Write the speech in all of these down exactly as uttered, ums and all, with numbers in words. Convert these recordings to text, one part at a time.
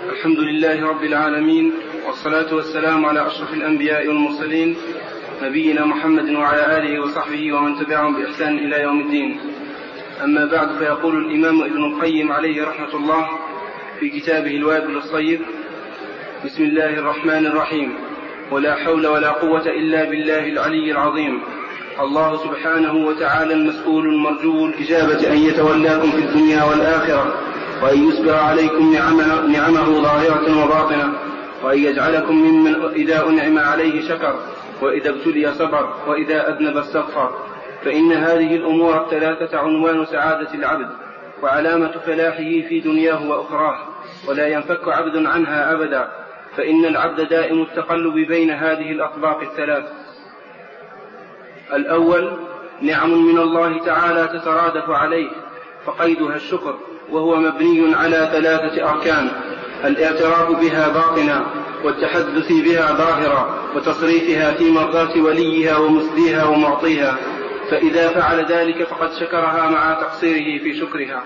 الحمد لله رب العالمين، والصلاة والسلام على أشرف الأنبياء والمرسلين نبينا محمد وعلى آله وصحبه ومن تبعهم بإحسان إلى يوم الدين. أما بعد، فيقول الإمام ابن القيم عليه رحمة الله في كتابه الوابل الصيب: بسم الله الرحمن الرحيم. ولا حول ولا قوة إلا بالله العلي العظيم. الله سبحانه وتعالى المسؤول المرجو الإجابة أن يتولاكم في الدنيا والآخرة، وأن يسبغ عليكم نعمه, نعمه ظاهرة وباطنة، وأن يجعلكم ممن إذا أنعم عليه شكر، وإذا ابتلي صبر، وإذا أذنب استغفر. فإن هذه الأمور الثلاثة عنوان سعادة العبد وعلامة فلاحه في دنياه وأخراه، ولا ينفك عبد عنها أبدا، فإن العبد دائم التقلب بين هذه الأطباق الثلاث. الأول: نعم من الله تعالى تترادف عليه، فقيدها الشكر، وهو مبني على ثلاثة أركان: الاعتراف بها باطنا، والتحدث بها ظاهرا، وتصريفها في مرضاة وليها ومسديها ومعطيها. فإذا فعل ذلك فقد شكرها مع تقصيره في شكرها.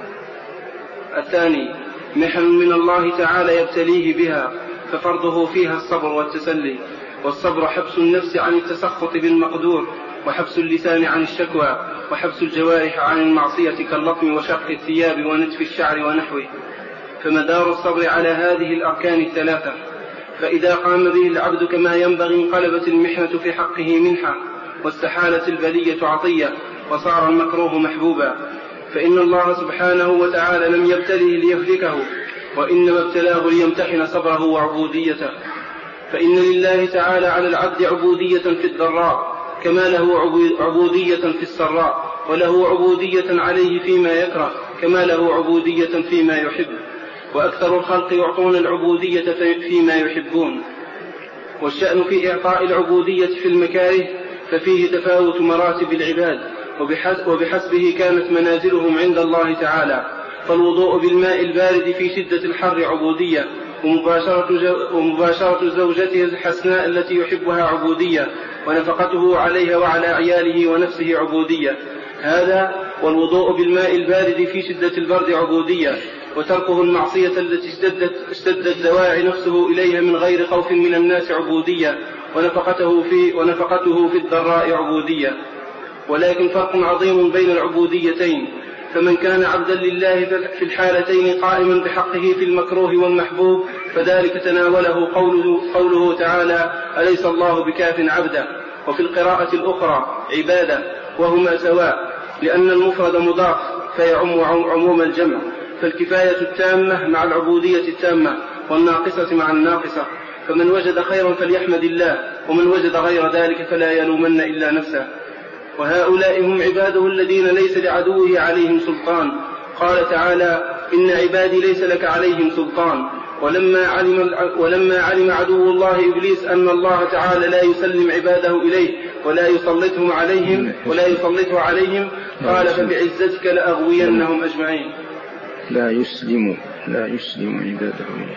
الثاني: محن من الله تعالى يبتليه بها، ففرضه فيها الصبر والتسلي، والصبر حبس النفس عن التسخط بالمقدور، وحبس اللسان عن الشكوى، وحبس الجوارح عن المعصية كاللطم وشق الثياب ونتف الشعر ونحوه. فمدار الصبر على هذه الأركان الثلاثة، فإذا قام به العبد كما ينبغي انقلبت المحنة في حقه منحة، واستحالت البلية عطية، وصار المكروه محبوبا. فإن الله سبحانه وتعالى لم يبتله ليهلكه، وإنما ابتلاه ليمتحن صبره وعبوديته. فإن لله تعالى على العبد عبودية في الضراء، كما له عبودية في السراء، وله عبودية عليه فيما يكره، كما له عبودية فيما يحب. وأكثر الخلق يعطون العبودية فيما يحبون. والشأن في إعطاء العبودية في المكاره، ففيه تفاوت مراتب العباد، وبحسبه كانت منازلهم عند الله تعالى. فالوضوء بالماء البارد في شدة الحر عبودية، ومباشرة, ومباشرة زوجته الحسناء التي يحبها عبودية، ونفقته عليها وعلى عياله ونفسه عبودية. هذا والوضوء بالماء البارد في شدة البرد عبودية، وتركه المعصية التي اشتدت, اشتدت دواعي نفسه إليها من غير خوف من الناس عبودية، ونفقته في, ونفقته في الضراء عبودية. ولكن فرق عظيم بين العبوديتين. فمن كان عبدا لله في الحالتين قائما بحقه في المكروه والمحبوب، فذلك تناوله قوله, قوله تعالى: أليس الله بكاف عبدا. وفي القراءة الأخرى: عبادة، وهما سواء، لأن المفرد مضاف فيعم عموم الجمع، فالكفاية التامة مع العبودية التامة، والناقصة مع الناقصة. فمن وجد خيرا فليحمد الله، ومن وجد غير ذلك فلا يلومن إلا نفسه. وهؤلاء هم عباده الذين ليس لعدوه عليهم سلطان. قال تعالى: إن عبادي ليس لك عليهم سلطان. ولما علم, ولما علم عدو الله إبليس أن الله تعالى لا يسلم عباده إليه ولا يسلطهم عليهم ولا يسلطه عليهم قال: فبعزتك لأغوينهم أجمعين. لا يسلم لا يسلم عباده إليه.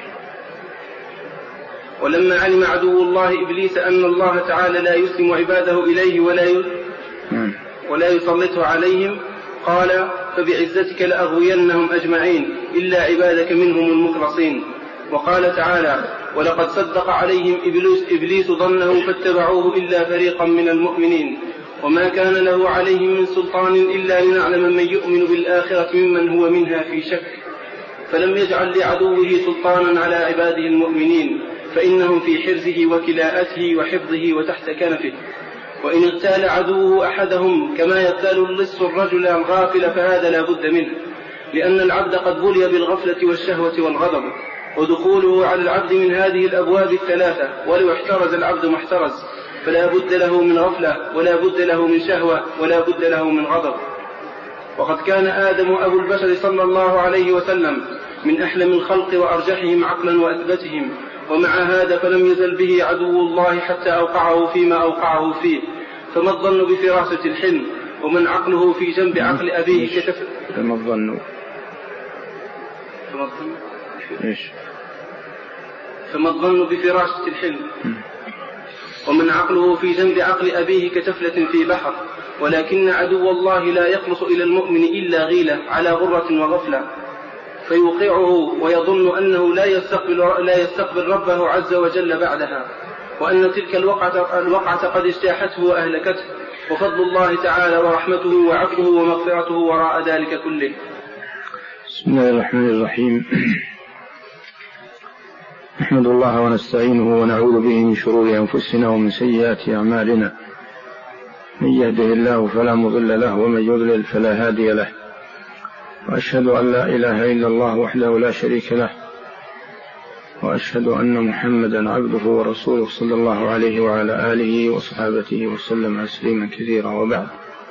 ولما علم عدو الله إبليس أن الله تعالى لا يسلم عباده إليه ولا ولا يسلطه عليهم قال: فبعزتك لأغوينهم أجمعين إلا عبادك منهم المخلصين. وقال تعالى: ولقد صدق عليهم إبليس, إبليس ظنه فاتبعوه إلا فريقا من المؤمنين، وما كان له عليهم من سلطان إلا لنعلم من يؤمن بالآخرة ممن هو منها في شك. فلم يجعل لعدوه سلطانا على عباده المؤمنين، فإنهم في حرزه وكلاءته وحفظه وتحت كنفه. وإن اغتال عدوه أحدهم كما يغتال اللص الرجل الغافل فهذا لا بد منه، لأن العبد قد بلي بالغفلة والشهوة والغضب، ودخوله على العبد من هذه الأبواب الثلاثة، ولو احترز العبد ما احترز، فلا بد له من غفلة، ولا بد له من شهوة، ولا بد له من غضب. وقد كان آدم أبو البشر صلى الله عليه وسلم من أحلم الخلق وأرجحهم عقلا وأثبتهم، ومع هذا فلم يزل به عدو الله حتى أوقعه فيما أوقعه فيه. فما الظن بفراسة الحلم، ومن عقله في جنب عقل أبيه كتف فما الظن إيش فما الظن بفراسة الحلم، ومن عقله في جنب عقل أبيه كتفلة في بحر. ولكن عدو الله لا يخلص إلى المؤمن إلا غيلة على غرة وغفلة. فيوقعه ويظن أنه لا يستقبل, لا يستقبل ربه عز وجل بعدها، وأن تلك الوقعة, الوقعة قد اجتاحته وأهلكته، وفضل الله تعالى ورحمته وعفوه ومغفرته وراء ذلك كله. بسم الله الرحمن الرحيم. نحمد الله ونستعينه ونعوذ به من شرور أنفسنا ومن سيئات أعمالنا، من يهده الله فلا مضل له ومن يضلل فلا هادي له، وأشهد أن لا إله إلا الله وحده لا شريك له، وأشهد أن محمدا عبده ورسوله صلى الله عليه وعلى آله وصحابته وسلم تسليما كثيرا. وبعد،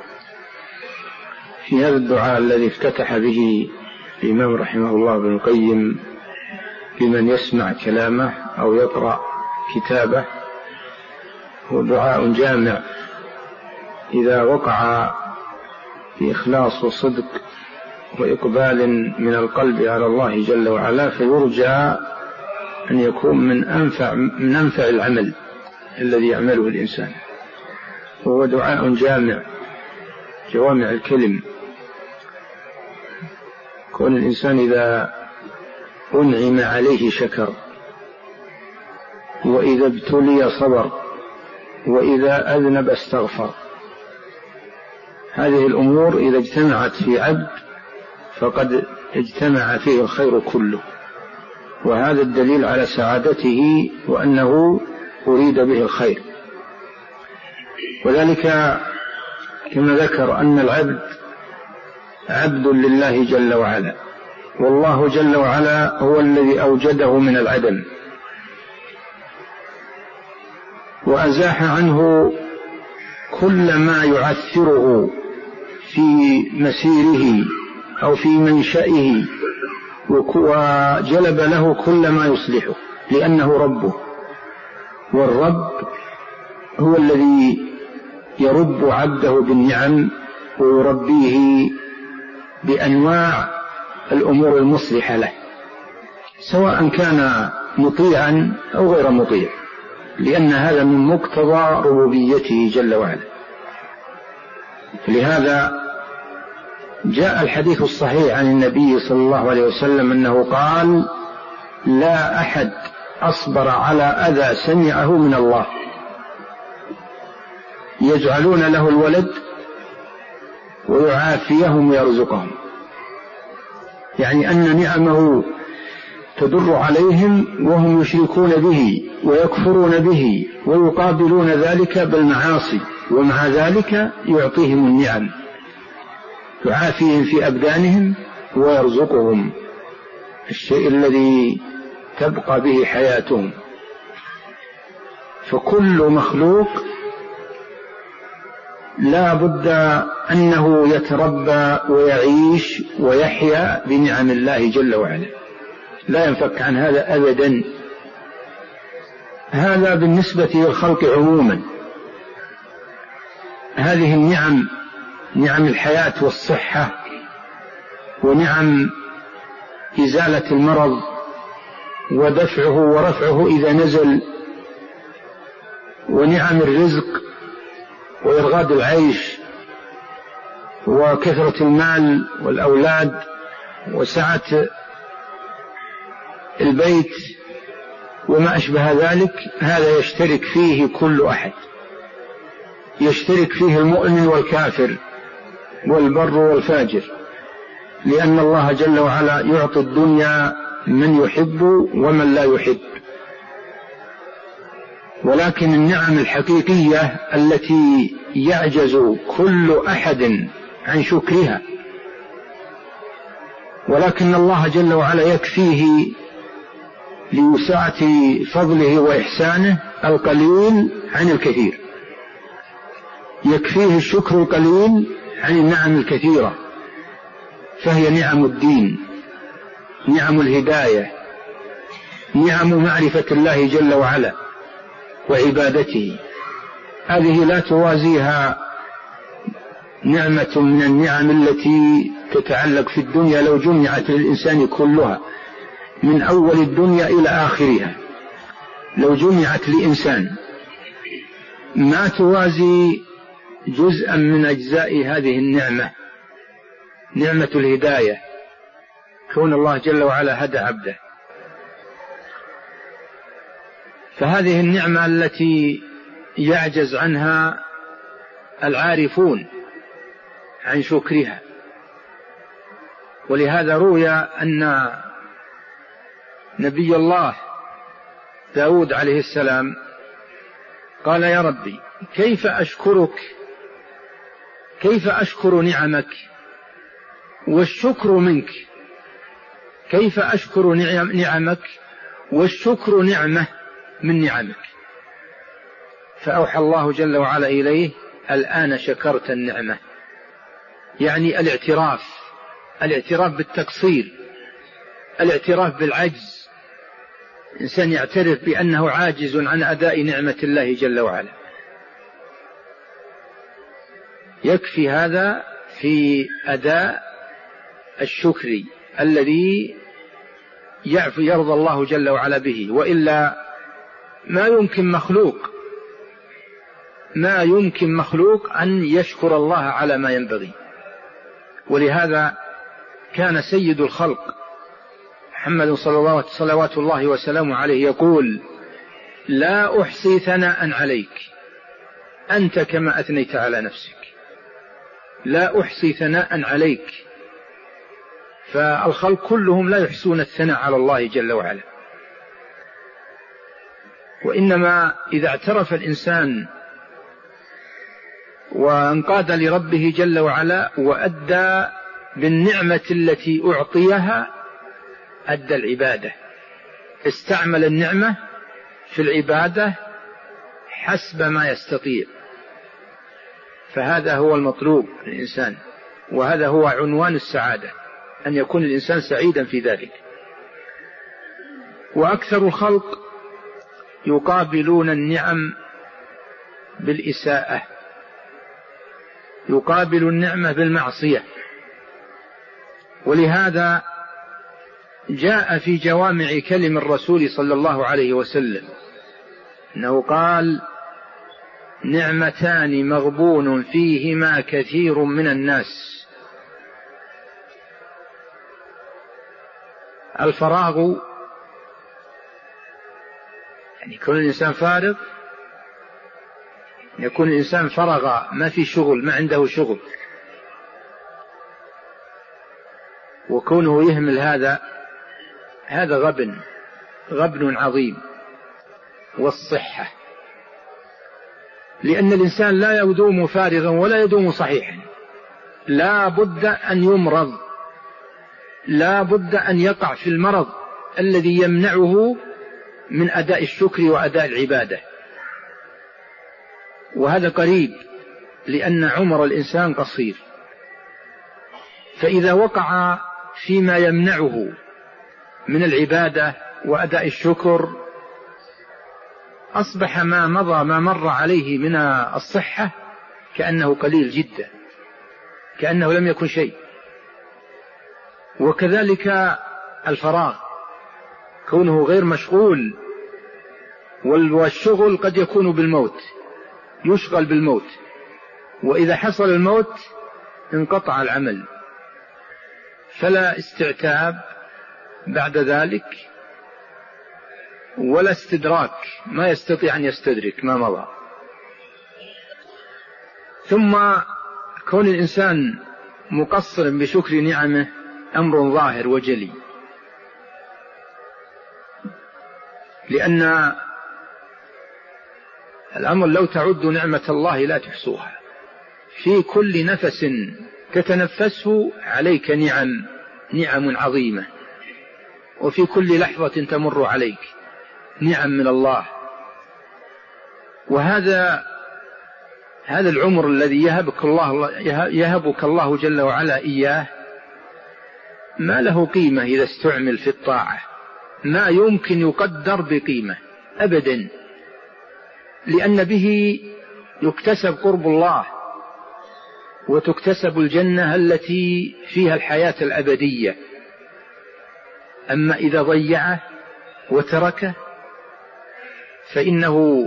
في هذا الدعاء الذي افتتح به الإمام رحمه الله ابن القيم لمن يسمع كلامه أو يقرأ كتابه، هو دعاء جامع إذا وقع بإخلاص وصدق وإقبال من القلب على الله جل وعلا، فيرجى أن يكون من أنفع, من أنفع العمل الذي يعمله الإنسان. وهو دعاء جامع جوامع الكلم. كون الإنسان إذا أنعم عليه شكر، وإذا ابتلي صبر، وإذا أذنب استغفر. هذه الأمور إذا اجتمعت في عبد فقد اجتمع فيه الخير كله، وهذا الدليل على سعادته وأنه أريد به الخير. وذلك كما ذكر أن العبد عبد لله جل وعلا، والله جل وعلا هو الذي أوجده من العدم وأزاح عنه كل ما يعثره في مسيره أو في منشئه، وجلب له كل ما يصلحه، لأنه ربه. والرب هو الذي يرب عبده بالنعم ويربيه بأنواع الأمور المصلحة له، سواء كان مطيعا أو غير مطيع، لأن هذا من مقتضى ربوبيته جل وعلا. لهذا جاء الحديث الصحيح عن النبي صلى الله عليه وسلم أنه قال: لا أحد أصبر على أذى سمعه من الله، يجعلون له الولد ويعافيهم ويرزقهم، يعني أن نعمه تدر عليهم وهم يشركون به ويكفرون به ويقابلون ذلك بالمعاصي، ومع ذلك يعطيهم النعم، يعافيهم في أبدانهم ويرزقهم الشيء الذي تبقى به حياتهم. فكل مخلوق لا بد أنه يتربى ويعيش ويحيا بنعم الله جل وعلا، لا ينفك عن هذا أبدا. هذا بالنسبة للخلق عموما. هذه النعم، نعم الحياة والصحة، ونعم إزالة المرض ودفعه ورفعه إذا نزل، ونعم الرزق وإرغاد العيش وكثرة المال والأولاد وسعة البيت وما أشبه ذلك، هذا يشترك فيه كل أحد، يشترك فيه المؤمن والكافر والبر والفاجر، لأن الله جل وعلا يعطي الدنيا من يحب ومن لا يحب. ولكن النعم الحقيقية التي يعجز كل أحد عن شكرها، ولكن الله جل وعلا يكفيه لوسعة فضله وإحسانه القليل عن الكثير، يكفيه الشكر القليل عن النعم الكثيرة، فهي نعم الدين، نعم الهداية، نعم معرفة الله جل وعلا وعبادته. هذه لا توازيها نعمة من النعم التي تتعلق في الدنيا لو جمعت للإنسان كلها من أول الدنيا إلى آخرها، لو جمعت لإنسان ما توازي جزءا من أجزاء هذه النعمة، نعمة الهداية كون الله جل وعلا هدى عبده. فهذه النعمة التي يعجز عنها العارفون عن شكرها. ولهذا روي أن نبي الله داود عليه السلام قال: يا ربي كيف أشكرك، كيف أشكر نعمك والشكر منك، كيف أشكر نعمك والشكر نعمة من نعمك. فأوحى الله جل وعلا إليه: الآن شكرت النعمة، يعني الاعتراف، الاعتراف بالتقصير، الاعتراف بالعجز. إنسان يعترف بأنه عاجز عن أداء نعمة الله جل وعلا. يكفي هذا في أداء الشكر الذي يرضى الله جل وعلا به. وإلا ما يمكن مخلوق ما يمكن مخلوق أن يشكر الله على ما ينبغي. ولهذا كان سيد الخلق محمد صلوات الله وسلامه عليه يقول: لا أحصي ثناء عليك أنت كما أثنيت على نفسك. لا أحصي ثناء عليك. فالخلق كلهم لا يحسون الثناء على الله جل وعلا، وإنما إذا اعترف الإنسان وانقاد لربه جل وعلا وأدى بالنعمة التي أعطيها، أدى العبادة، استعمل النعمة في العبادة حسب ما يستطيع. فهذا هو المطلوب للإنسان، وهذا هو عنوان السعادة، أن يكون الإنسان سعيدا في ذلك. وأكثر الخلق يقابلون النعم بالإساءة، يقابل النعمة بالمعصية. ولهذا جاء في جوامع كلم الرسول صلى الله عليه وسلم أنه قال: نعمتان مغبون فيهما كثير من الناس: الفراغ، يعني يكون الإنسان فارغ، يكون الإنسان فرغ ما في شغل، ما عنده شغل، وكونه يهمل هذا هذا غبن غبن عظيم. والصحة، لأن الإنسان لا يدوم فارغا ولا يدوم صحيحا، لا بد أن يمرض، لا بد أن يقع في المرض الذي يمنعه من أداء الشكر وأداء العبادة. وهذا قريب، لأن عمر الإنسان قصير. فإذا وقع فيما يمنعه من العبادة وأداء الشكر، أصبح ما مضى ما مر عليه من الصحة كأنه قليل جدا، كأنه لم يكن شيء. وكذلك الفراغ، كونه غير مشغول، والشغل قد يكون بالموت، يشغل بالموت، وإذا حصل الموت انقطع العمل، فلا استعتاب بعد ذلك ولا استدراك، ما يستطيع أن يستدرك ما مضى. ثم كون الإنسان مقصر بشكر نعمه أمر ظاهر وجلي، لأن الأمر لو تعد نعمة الله لا تحصوها. في كل نفس تتنفسه عليك نعم نعم عظيمة، وفي كل لحظة تمر عليك نعم من الله. وهذا هذا العمر الذي يهبك الله يهبك الله جل وعلا إياه ما له قيمة إذا استعمل في الطاعة، ما يمكن يقدر بقيمة أبدا، لأن به يكتسب قرب الله وتكتسب الجنة التي فيها الحياة الأبدية. أما إذا ضيعه وتركه فإنه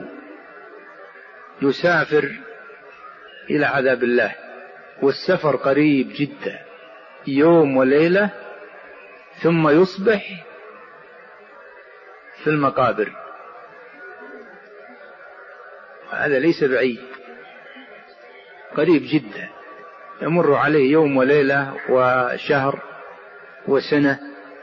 يسافر إلى عذاب الله، والسفر قريب جدا، يوم وليلة ثم يصبح في المقابر. هذا ليس بعيد، قريب جدا، يمر عليه يوم وليلة وشهر وسنة،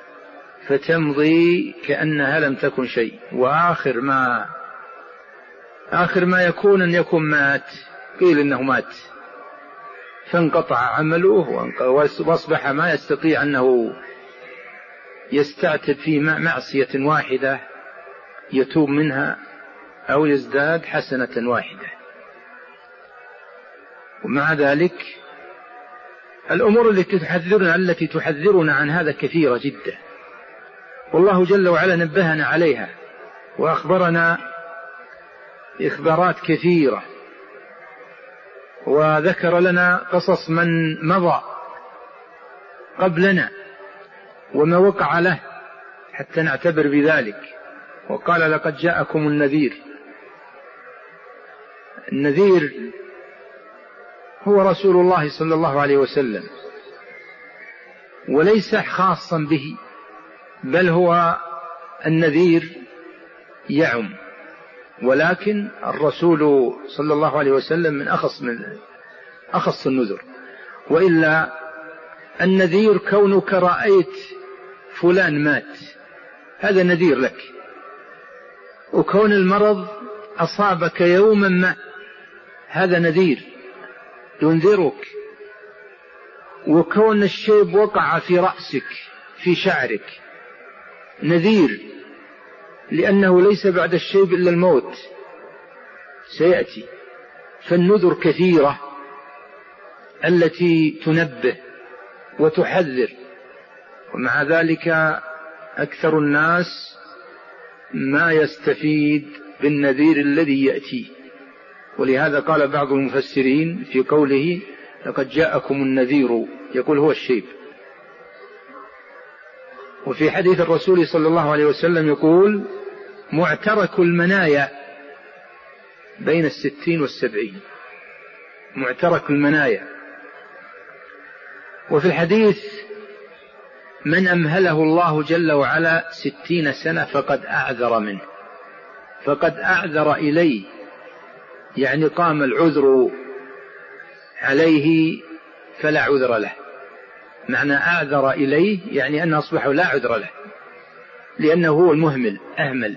فتمضي كأنها لم تكن شيء، وآخر ما آخر ما يكون أن يكون مات، قيل إنه مات، فانقطع عمله واصبح ما يستطيع أنه يستعتب في معصية واحدة يتوب منها أو يزداد حسنة واحدة. ومع ذلك الأمور التي تحذرنا التي تحذرنا عن هذا كثيرة جدا، والله جل وعلا نبهنا عليها وأخبرنا إخبارات كثيرة، وذكر لنا قصص من مضى قبلنا وما وقع له حتى نعتبر بذلك. وقال لقد جاءكم النذير. النذير هو رسول الله صلى الله عليه وسلم، وليس خاصا به، بل هو النذير يعم، ولكن الرسول صلى الله عليه وسلم من أخص من أخص النذر. وإلا النذير كونك رأيت فلان مات، هذا نذير لك، وكون المرض أصابك يوما ما، هذا نذير ينذرك، وكون الشيب وقع في رأسك في شعرك نذير، لأنه ليس بعد الشيب إلا الموت سيأتي. فالنذر كثيرة التي تنبه وتحذر، ومع ذلك أكثر الناس ما يستفيد بالنذير الذي يأتي. ولهذا قال بعض المفسرين في قوله لقد جاءكم النذير، يقول هو الشيب. وفي حديث الرسول صلى الله عليه وسلم يقول معترك المنايا بين الستين والسبعين، معترك المنايا. وفي الحديث من أمهله الله جل وعلا ستين سنة فقد أعذر منه، فقد أعذر إليه، يعني قام العذر عليه فلا عذر له. معنى أعذر إليه يعني أنه أصبح لا عذر له، لأنه هو المهمل أهمل.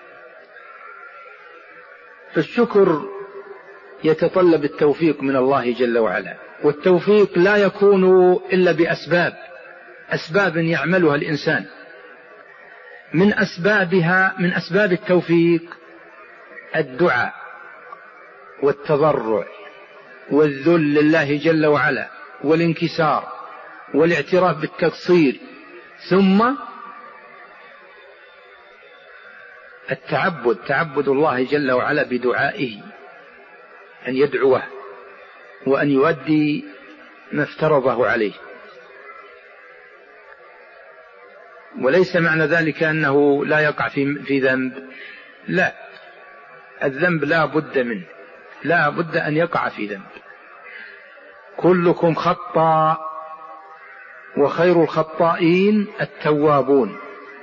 فالشكر يتطلب التوفيق من الله جل وعلا، والتوفيق لا يكون إلا بأسباب، أسباب يعملها الإنسان. من أسبابها من أسباب التوفيق الدعاء والتضرع والذل لله جل وعلا والانكسار والاعتراف بالتقصير، ثم التعبد، تعبد الله جل وعلا بدعائه، أن يدعوه وأن يؤدي ما افترضه عليه. وليس معنى ذلك أنه لا يقع في, في ذنب، لا، الذنب لا بد منه، لا بد أن يقع في ذنب. كلكم خطاء وخير الخطائين التوابون.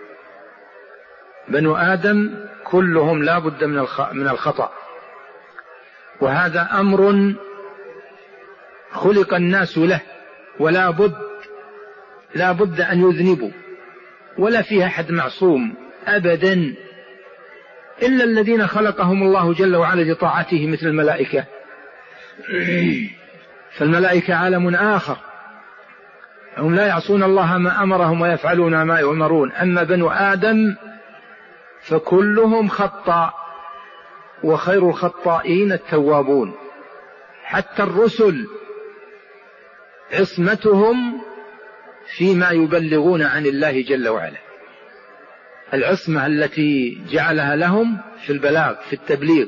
بنو آدم كلهم لا بد من الخطأ، وهذا أمر خلق الناس له، ولا بد لا بد أن يذنبوا، ولا فيها أحد معصوم أبدا، إلا الذين خلقهم الله جل وعلا لطاعته مثل الملائكة. فالملائكة عالم آخر، هم لا يعصون الله ما أمرهم ويفعلون ما يؤمرون. أما بنو آدم فكلهم خطاء وخير الخطائين التوابون. حتى الرسل عصمتهم فيما يبلغون عن الله جل وعلا، العصمة التي جعلها لهم في البلاغ في التبليغ.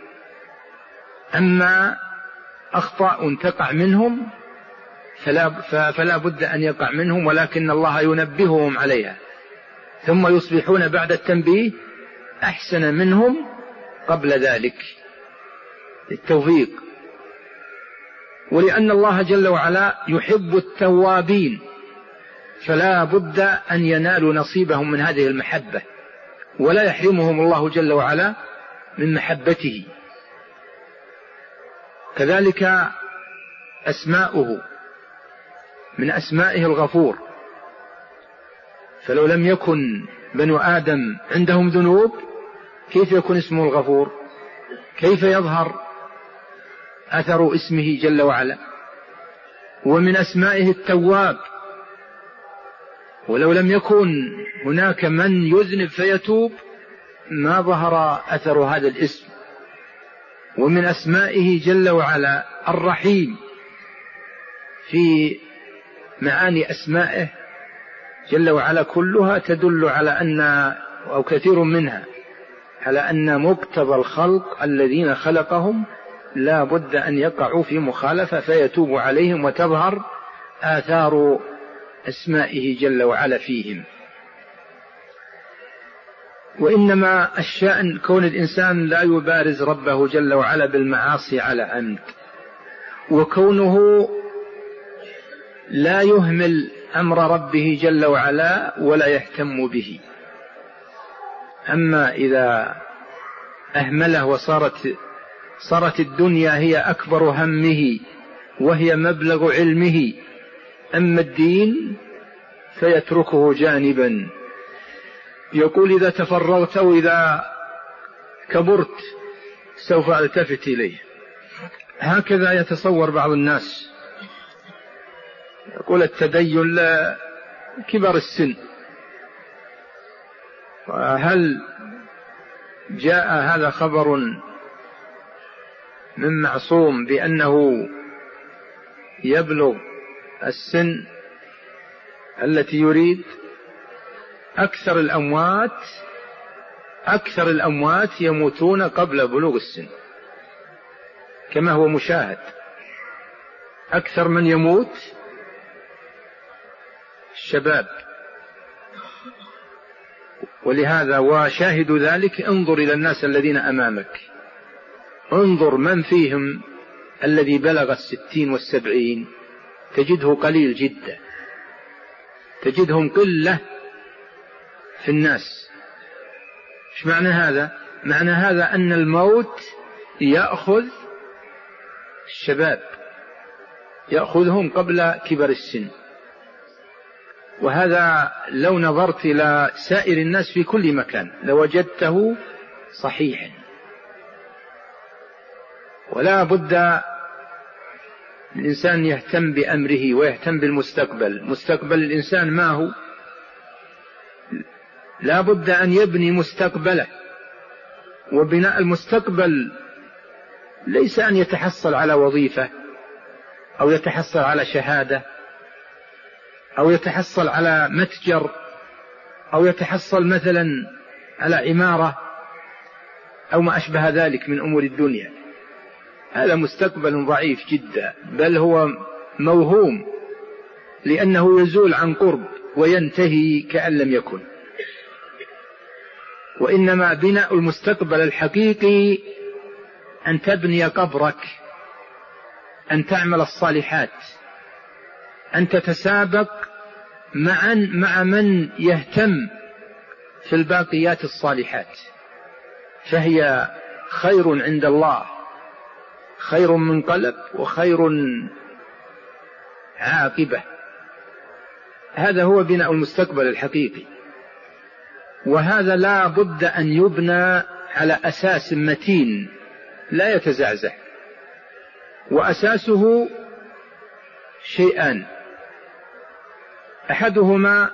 أما أخطاء تقع منهم فلا, فلا بد أن يقع منهم، ولكن الله ينبههم عليها، ثم يصبحون بعد التنبيه أحسن منهم قبل ذلك. التوفيق. ولأن الله جل وعلا يحب التوابين، فلا بد أن ينالوا نصيبهم من هذه المحبة، ولا يحرمهم الله جل وعلا من محبته. كذلك أسماؤه، من أسمائه الغفور، فلو لم يكن بنو آدم عندهم ذنوب كيف يكون اسمه الغفور؟ كيف يظهر أثر اسمه جل وعلا؟ ومن أسمائه التواب، ولو لم يكن هناك من يذنب فيتوب ما ظهر أثر هذا الاسم. ومن أسمائه جل وعلا الرحيم، في معاني أسمائه جل وعلا كلها تدل على أن، أو كثير منها، على أن مقتضى الخلق الذين خلقهم لا بد أن يقعوا في مخالفة فيتوب عليهم وتظهر آثار أسمائه جل وعلا فيهم. وإنما الشأن كون الإنسان لا يبارز ربه جل وعلا بالمعاصي على عمد، وكونه لا يهمل أمر ربه جل وعلا ولا يهتم به. أما إذا أهمله وصارت صارت الدنيا هي أكبر همه وهي مبلغ علمه، أما الدين فيتركه جانبا. يقول إذا تفرغت أو إذا كبرت سوف ألتفت إليه. هكذا يتصور بعض الناس، يقول التدين لكبر السن. هل جاء هذا خبر من معصوم بأنه يبلغ السن التي يريد؟ أكثر الأموات أكثر الأموات يموتون قبل بلوغ السن، كما هو مشاهد. أكثر من يموت الشباب. ولهذا وشاهد ذلك انظر إلى الناس الذين أمامك، انظر من فيهم الذي بلغ الستين والسبعين، تجده قليل جدا، تجدهم قلة في الناس. ايش معنى هذا؟ معنى هذا أن الموت يأخذ الشباب، يأخذهم قبل كبر السن. وهذا لو نظرت إلى سائر الناس في كل مكان لوجدته صحيحا. ولا بد الإنسان يهتم بأمره ويهتم بالمستقبل. مستقبل الإنسان ما هو؟ لا بد أن يبني مستقبله. وبناء المستقبل ليس أن يتحصل على وظيفة أو يتحصل على شهادة أو يتحصل على متجر أو يتحصل مثلا على عمارة أو ما أشبه ذلك من أمور الدنيا. هذا مستقبل ضعيف جدا، بل هو موهوم، لأنه يزول عن قرب وينتهي كأن لم يكن. وإنما بناء المستقبل الحقيقي أن تبني قبرك، أن تعمل الصالحات، أن تتسابق معا مع من يهتم في الباقيات الصالحات، فهي خير عند الله، خير من قلب وخير عاقبة. هذا هو بناء المستقبل الحقيقي. وهذا لا بد أن يبنى على أساس متين لا يتزعزع. وأساسه شيئان: أحدهما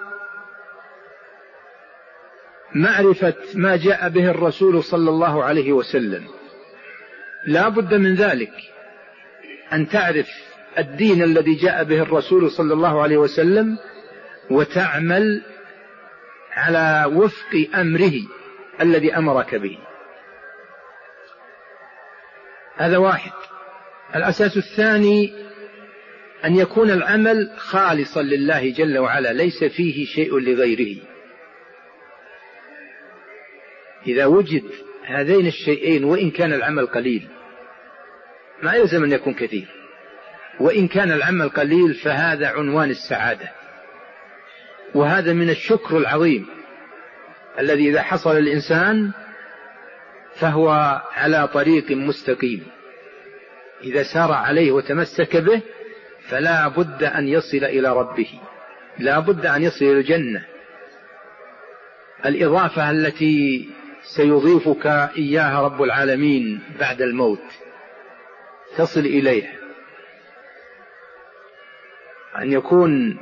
معرفة ما جاء به الرسول صلى الله عليه وسلم. لا بد من ذلك، أن تعرف الدين الذي جاء به الرسول صلى الله عليه وسلم وتعمل على وفق أمره الذي أمرك به. هذا واحد. الأساس الثاني أن يكون العمل خالصا لله جل وعلا، ليس فيه شيء لغيره. إذا وجد هذين الشيئين، وإن كان العمل قليل، ما يلزم أن يكون كثير، وإن كان العمل قليل فهذا عنوان السعادة. وهذا من الشكر العظيم الذي إذا حصل الإنسان فهو على طريق مستقيم، إذا سار عليه وتمسك به فلا بد أن يصل إلى ربه، لا بد أن يصل إلى الجنة. الإضافة التي سيضيفك إياها رب العالمين بعد الموت تصل إليها، أن يكون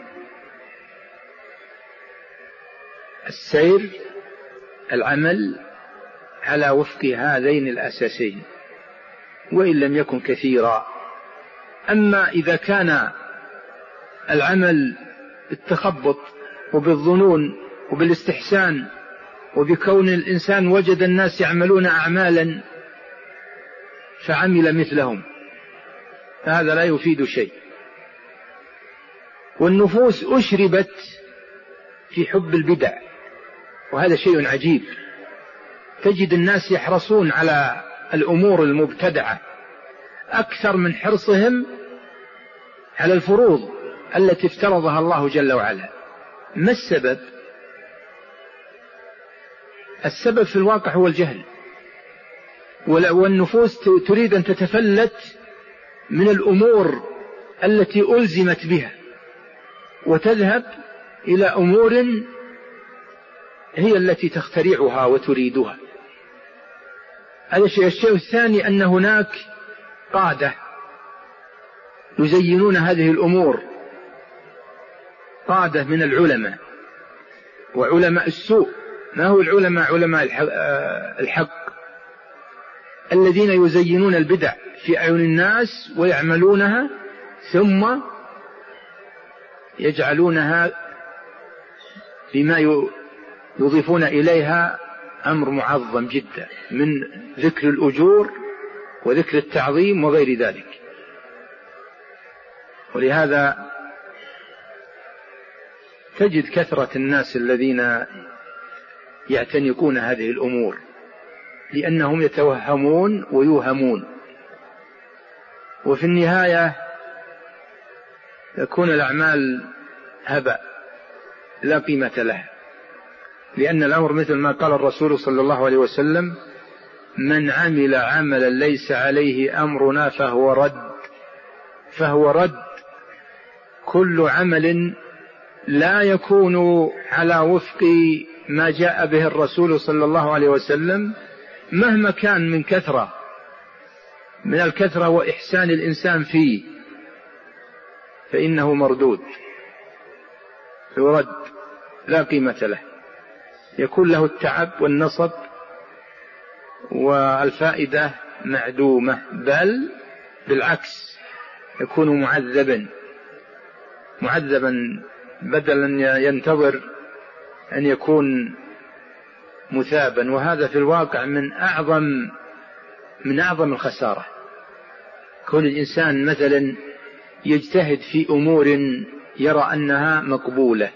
السير العمل على وفق هذين الأساسين وإن لم يكن كثيرا. أما إذا كان العمل بالتخبط وبالظنون وبالاستحسان وبكون الإنسان وجد الناس يعملون أعمالا فعمل مثلهم، فهذا لا يفيد شيء. والنفوس أشربت في حب البدع، وهذا شيء عجيب. تجد الناس يحرصون على الأمور المبتدعة أكثر من حرصهم على الفروض التي افترضها الله جل وعلا. ما السبب؟ السبب في الواقع هو الجهل، والنفوس تريد أن تتفلت من الأمور التي ألزمت بها وتذهب إلى أمور هي التي تخترعها وتريدها. هذا الشيء. الشيء الثاني أن هناك قادة يزينون هذه الأمور، قادة من العلماء وعلماء السوء. ما هو العلماء؟ علماء الحق الذين يزينون البدع في أعين الناس ويعملونها ثم يجعلونها بما يضيفون إليها أمر معظم جدا من ذكر الأجور وذكر التعظيم وغير ذلك. ولهذا تجد كثرة الناس الذين يعتنقون هذه الأمور لأنهم يتوهمون ويوهمون، وفي النهاية تكون الأعمال هباء لا قيمة لها. لأن الأمر مثل ما قال الرسول صلى الله عليه وسلم: من عمل عملا ليس عليه أمرنا فهو رد. فهو رد. كل عمل لا يكون على وفق ما جاء به الرسول صلى الله عليه وسلم مهما كان من كثرة من الكثرة وإحسان الإنسان فيه فإنه مردود، يرد لا قيمة له، يكون له التعب والنصب والفائدة معدومة، بل بالعكس يكون معذبا معذبا بدل أن ينتظر أن يكون مثابا. وهذا في الواقع من أعظم من أعظم الخسارة. كون الإنسان مثلا يجتهد في أمور يرى أنها مقبولة،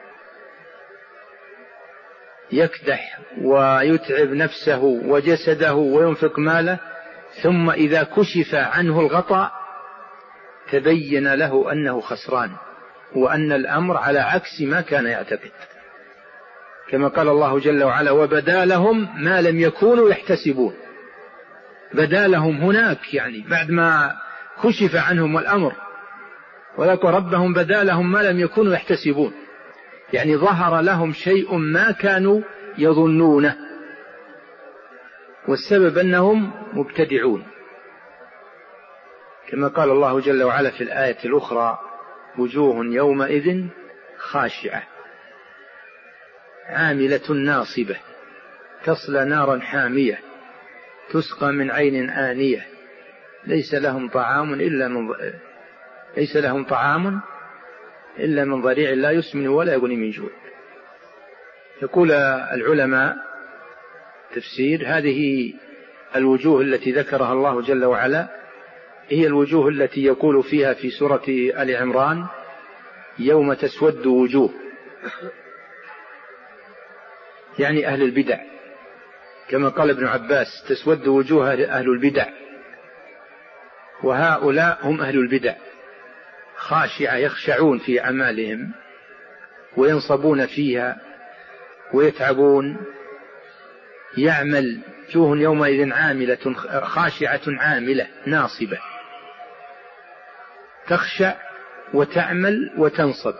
يكدح ويتعب نفسه وجسده وينفق ماله، ثم إذا كشف عنه الغطاء تبين له أنه خسران وأن الأمر على عكس ما كان يعتقد، كما قال الله جل وعلا: وبدا لهم ما لم يكونوا يحتسبون. بدا لهم هناك يعني بعد ما كشف عنهم الأمر، ولكن ربهم بدا لهم ما لم يكونوا يحتسبون، يعني ظهر لهم شيء ما كانوا يظنونه، والسبب أنهم مبتدعون، كما قال الله جل وعلا في الآية الأخرى: وجوه يومئذ خاشعة عاملة ناصبة تصلى نارا حامية تسقى من عين آنية ليس لهم طعام إلا من ليس لهم طعام إلا من ضريع لا يسمن ولا يغني من جوع. يقول العلماء تفسير هذه الوجوه التي ذكرها الله جل وعلا هي الوجوه التي يقول فيها في سورة آل عمران: يوم تسود وجوه، يعني أهل البدع، كما قال ابن عباس: تسود وجوه أهل البدع، وهؤلاء هم أهل البدع، خاشعة يخشعون في أعمالهم وينصبون فيها ويتعبون، يعمل وجوه يومئذ عاملة خاشعة عاملة ناصبة، تخشع وتعمل وتنصب،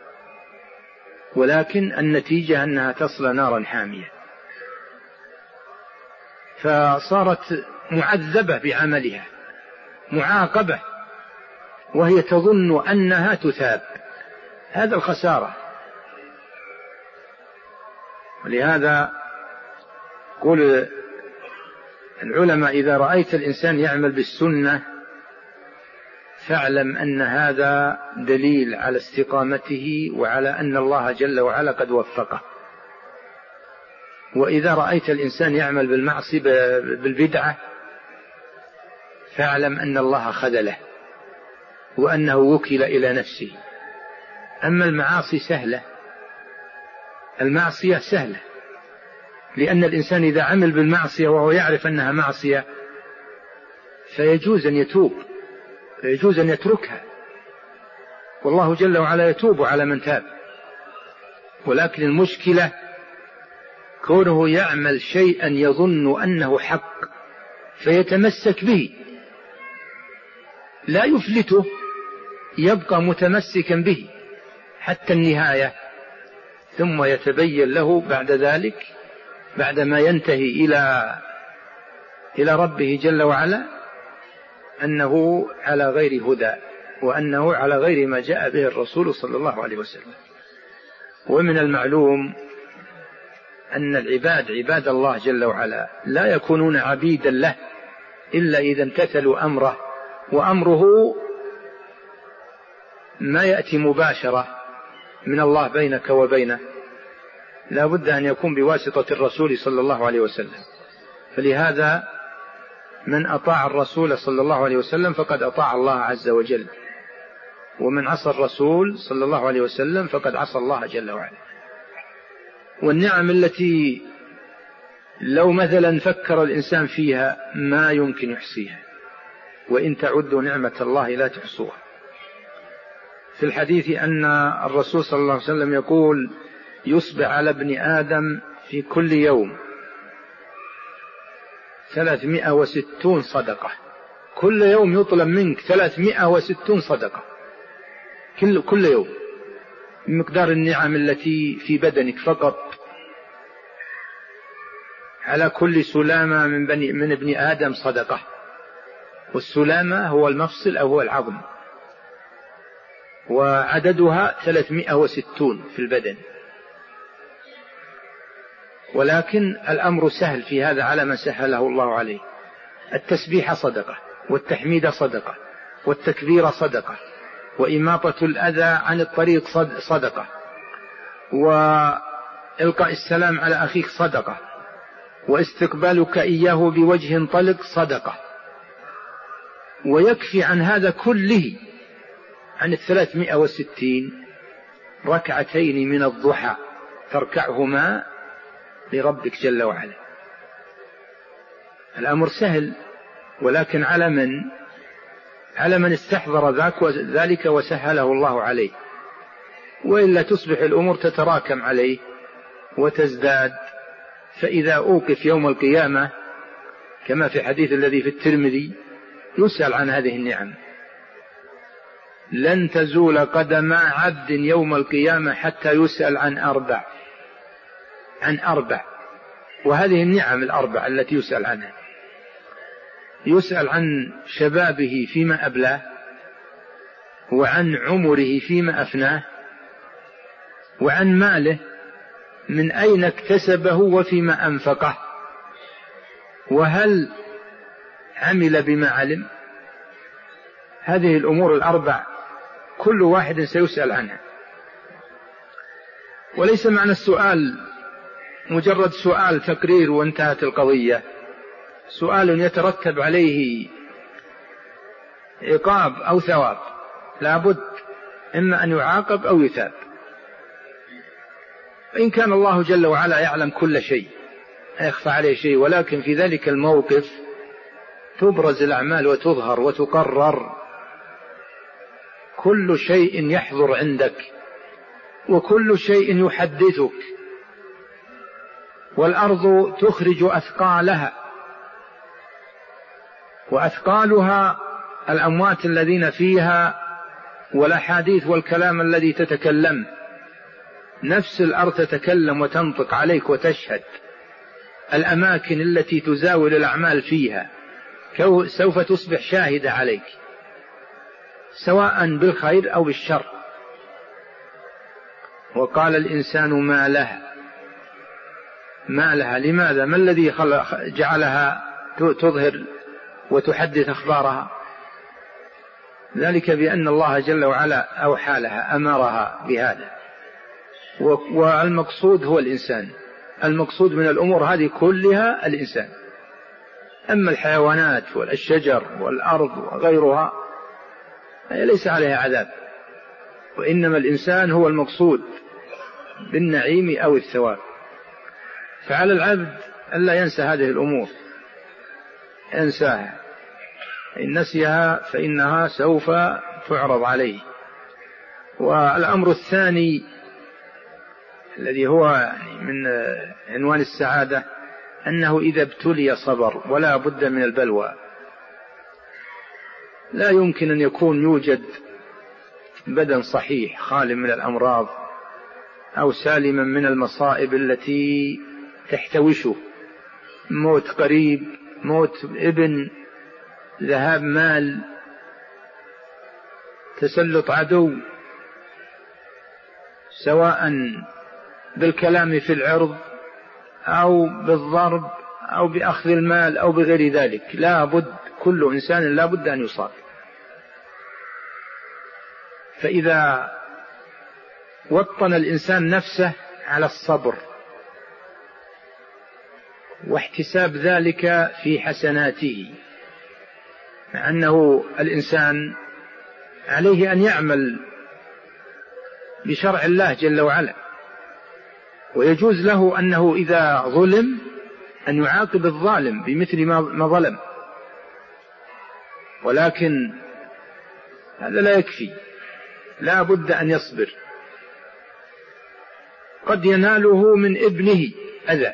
ولكن النتيجة أنها تصلى نارا حامية. فصارت معذبة بعملها، معاقبة، وهي تظن أنها تثاب. هذا الخسارة. ولهذا يقول العلماء: إذا رأيت الإنسان يعمل بالسنة فاعلم أن هذا دليل على استقامته وعلى أن الله جل وعلا قد وفقه. وإذا رأيت الإنسان يعمل بالمعصية بالبدعة فاعلم أن الله خذله وأنه وكل إلى نفسه. أما المعاصي سهلة، المعصية سهلة، لأن الإنسان إذا عمل بالمعصية وهو يعرف أنها معصية فيجوز أن يتوب، فيجوز أن يتركها، والله جل وعلا يتوب على من تاب. ولكن المشكلة كونه يعمل شيئا يظن أنه حق فيتمسك به، لا يفلته، يبقى متمسكا به حتى النهاية، ثم يتبين له بعد ذلك بعدما ينتهي إلى إلى ربه جل وعلا أنه على غير هدى، وأنه على غير ما جاء به الرسول صلى الله عليه وسلم. ومن المعلوم أن العباد عباد الله جل وعلا لا يكونون عبيدا له إلا إذا امتثلوا أمره، وأمره ما يأتي مباشرة من الله بينك وبينه، لا بد أن يكون بواسطة الرسول صلى الله عليه وسلم. فلهذا من أطاع الرسول صلى الله عليه وسلم فقد أطاع الله عز وجل، ومن عصى الرسول صلى الله عليه وسلم فقد عصى الله جل وعلا. والنعم التي لو مثلا فكر الإنسان فيها ما يمكن يحصيها، وإن تعدوا نعمة الله لا تحصوها. في الحديث أن الرسول صلى الله عليه وسلم يقول: يصبح على ابن آدم في كل يوم ثلاثمائة وستون صدقة، كل يوم يطلب منك ثلاثمائة وستون صدقة كل, كل يوم، بمقدار النعم التي في بدنك فقط. على كل سلامة من, بني من ابن آدم صدقة، والسلامة هو المفصل أو هو العظم، وعددها ثلاثمائة وستون في البدن. ولكن الأمر سهل في هذا على ما سهله الله عليه. التسبيح صدقة، والتحميد صدقة، والتكبير صدقة، وإماطة الأذى عن الطريق صدقة، وإلقاء السلام على أخيك صدقة، واستقبالك إياه بوجه طلق صدقة. ويكفي عن هذا كله، عن الثلاثمائة وستين، ركعتين من الضحى تركعهما لربك جل وعلا. الأمر سهل، ولكن على من على من استحضر ذلك وسهله الله عليه، وإلا تصبح الأمور تتراكم عليه وتزداد. فإذا أوقف يوم القيامة كما في حديث الذي في الترمذي يسأل عن هذه النعم: لن تزول قدم عبد يوم القيامة حتى يسأل عن أربع عن أربع وهذه النعم الأربع التي يسأل عنها: يسأل عن شبابه فيما أبلاه، وعن عمره فيما أفناه، وعن ماله من أين اكتسبه وفيما أنفقه، وهل عمل بما علم. هذه الأمور الأربع كل واحد سيسأل عنها. وليس معنى السؤال مجرد سؤال تقرير وانتهت القضية، سؤال يترتب عليه عقاب أو ثواب، لابد إما أن يعاقب أو يثاب. إن كان الله جل وعلا يعلم كل شيء، لا يخفى عليه شيء، ولكن في ذلك الموقف تبرز الأعمال وتظهر وتقرر كل شيء يحضر عندك وكل شيء يحدثك، والأرض تخرج أثقالها، وأثقالها الأموات الذين فيها والأحاديث والكلام الذي تتكلم. نفس الأرض تتكلم وتنطق عليك وتشهد. الأماكن التي تزاول الأعمال فيها سوف تصبح شاهدة عليك، سواء بالخير أو بالشر. وقال الإنسان ما لها ما لها لماذا؟ ما الذي جعلها تظهر وتحدث أخبارها؟ ذلك بأن الله جل وعلا أوحى لها، أمرها بهذا. والمقصود هو الإنسان، المقصود من الأمور هذه كلها الإنسان. أما الحيوانات والشجر والأرض وغيرها ليس عليها عذاب، وإنما الإنسان هو المقصود بالنعيم أو الثواب. فعلى العبد ألا ينسى هذه الأمور، ينساها، إن نسيها فإنها سوف تعرض عليه. والأمر الثاني الذي هو من عنوان السعادة أنه إذا ابتلي صبر، ولا بد من البلوى. لا يمكن أن يكون يوجد بدن صحيح خال من الأمراض أو سالما من المصائب التي تحتوشه، موت قريب، موت ابن، ذهاب مال، تسلط عدو، سواء بالكلام في العرض أو بالضرب أو بأخذ المال أو بغير ذلك. لا بد، كل إنسان لا بد أن يصاب. فإذا وطن الإنسان نفسه على الصبر واحتساب ذلك في حسناته، مع أنه الإنسان عليه أن يعمل بشرع الله جل وعلا، ويجوز له أنه إذا ظلم أن يعاقب الظالم بمثل ما ظلم، ولكن هذا لا يكفي، لا بد أن يصبر. قد يناله من ابنه أذى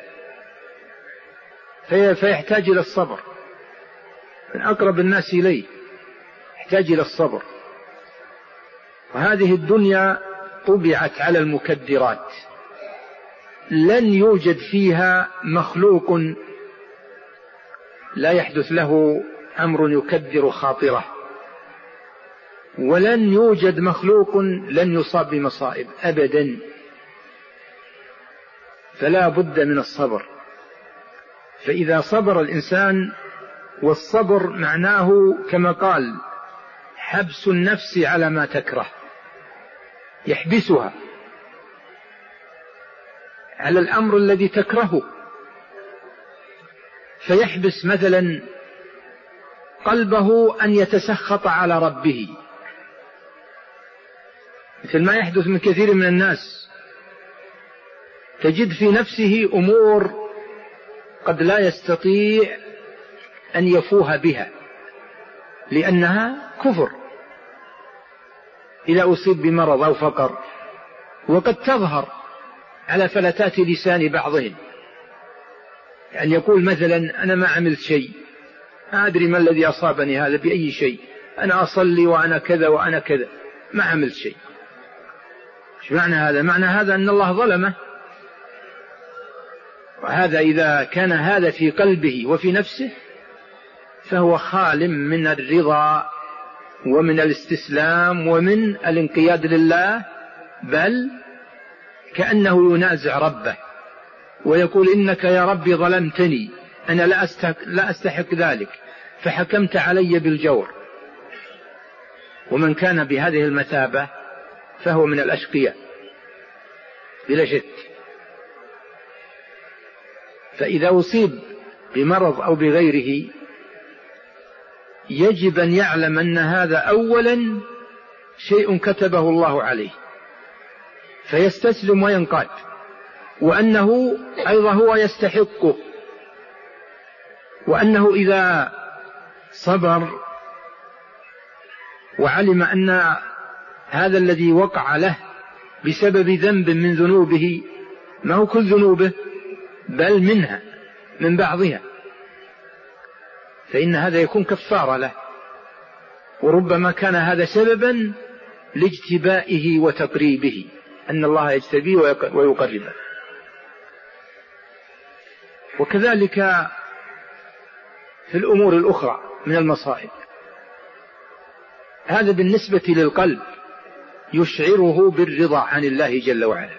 فيحتاج إلى الصبر، من أقرب الناس إليه يحتاج إلى الصبر. وهذه الدنيا طبعت على المكدرات، لن يوجد فيها مخلوق لا يحدث له أمر يكدر خاطره، ولن يوجد مخلوق لن يصاب بمصائب أبدا. فلا بد من الصبر. فإذا صبر الإنسان، والصبر معناه كما قال حبس النفس على ما تكره، يحبسها على الأمر الذي تكرهه، فيحبس مثلا قلبه أن يتسخط على ربه، مثل ما يحدث من كثير من الناس، تجد في نفسه أمور قد لا يستطيع أن يفوه بها لأنها كفر، إذا أصيب بمرض أو فقر، وقد تظهر على فلتات لسان بعضهم، يعني يقول مثلا أنا ما عملت شيء، ما أدري ما الذي أصابني هذا بأي شيء، أنا أصلي وأنا كذا وأنا كذا، ما عملت شيء. إيش معنى هذا؟ معنى هذا أن الله ظلمه. وهذا إذا كان هذا في قلبه وفي نفسه فهو خال من الرضا ومن الاستسلام ومن الانقياد لله، بل كأنه ينازع ربه ويقول إنك يا ربي ظلمتني، أنا لا أستحق, لا أستحق ذلك، فحكمت علي بالجور. ومن كان بهذه المثابة فهو من الأشقياء بلا شك. فإذا أصيب بمرض أو بغيره يجب أن يعلم أن هذا أولا شيء كتبه الله عليه، فيستسلم وينقاد، وأنه أيضا هو يستحقه، وأنه إذا صبر وعلم أن هذا الذي وقع له بسبب ذنب من ذنوبه، ما هو كل ذنوبه بل منها من بعضها، فإن هذا يكون كفارة له، وربما كان هذا سببا لاجتبائه وتقريبه، أن الله يجتبيه ويقربه. وكذلك في الأمور الأخرى من المصائب، هذا بالنسبة للقلب يشعره بالرضا عن الله جل وعلا،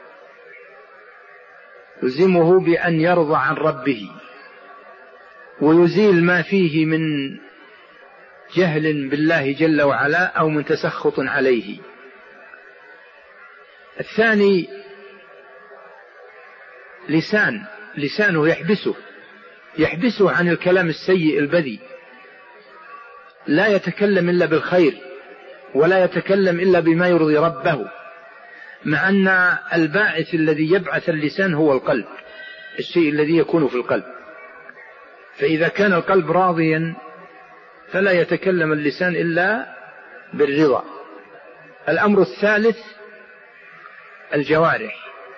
يلزمه بأن يرضى عن ربه ويزيل ما فيه من جهل بالله جل وعلا أو من تسخط عليه. الثاني لسان، لسانه يحبسه يحبسه عن الكلام السيء البذيء، لا يتكلم إلا بالخير ولا يتكلم إلا بما يرضي ربه، مع أن الباعث الذي يبعث اللسان هو القلب، الشيء الذي يكون في القلب. فإذا كان القلب راضيا فلا يتكلم اللسان إلا بالرضا. الأمر الثالث الجوارح،